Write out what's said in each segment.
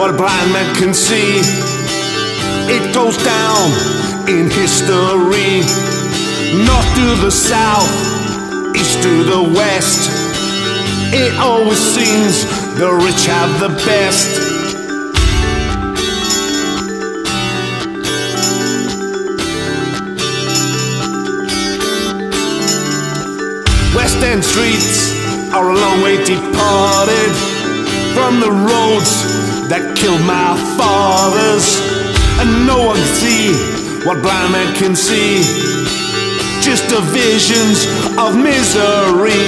what a blind man can see. It goes down in history. North to the south, east to the west. It always seems the rich have the best. West End streets are a long way departed from the roads that killed my fathers. And no one can see what blind man can see, just the visions of misery.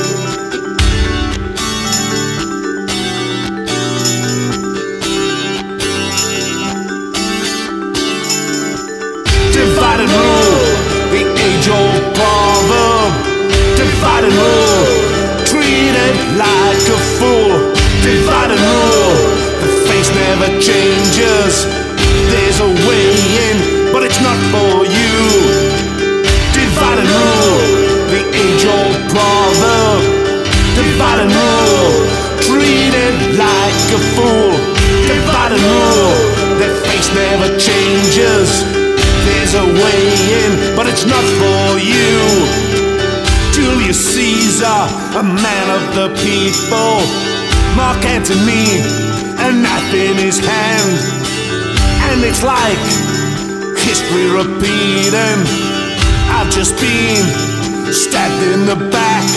Divide and rule, the age-old proverb. Divide and rule, treated like a fool. Divide and rule, the face never changes. There's a way in, but it's not for you. Divide and rule, the age-old proverb. Divide and rule, treated like a fool. Divide and rule, their face never changes. There's a way in, but it's not for you. Julius Caesar, a man of the people. Mark Antony, a knife in his hand. And it's like history repeating. I've just been stabbed in the back.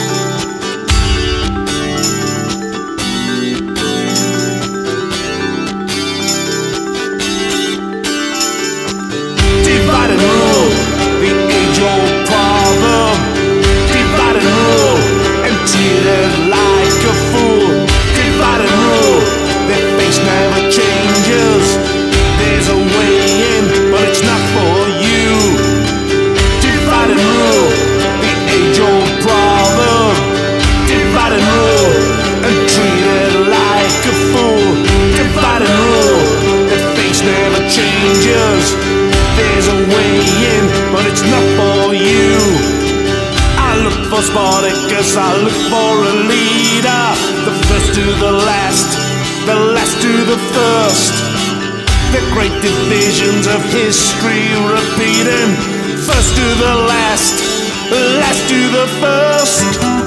Divide and rule, the age-old proverb. Divide and rule, and treated like a fool. Divide and rule, their face never changes. There's a way in, but it's not for you. Divide and rule, the age-old proverb. Divide and rule, and treated like a fool. Divide and rule, their face never changes. There's a way in, but it's not for you. I look for Spartacus, I look for a leader. The first to the last to the first. The great divisions of history repeating. First to the last to the first.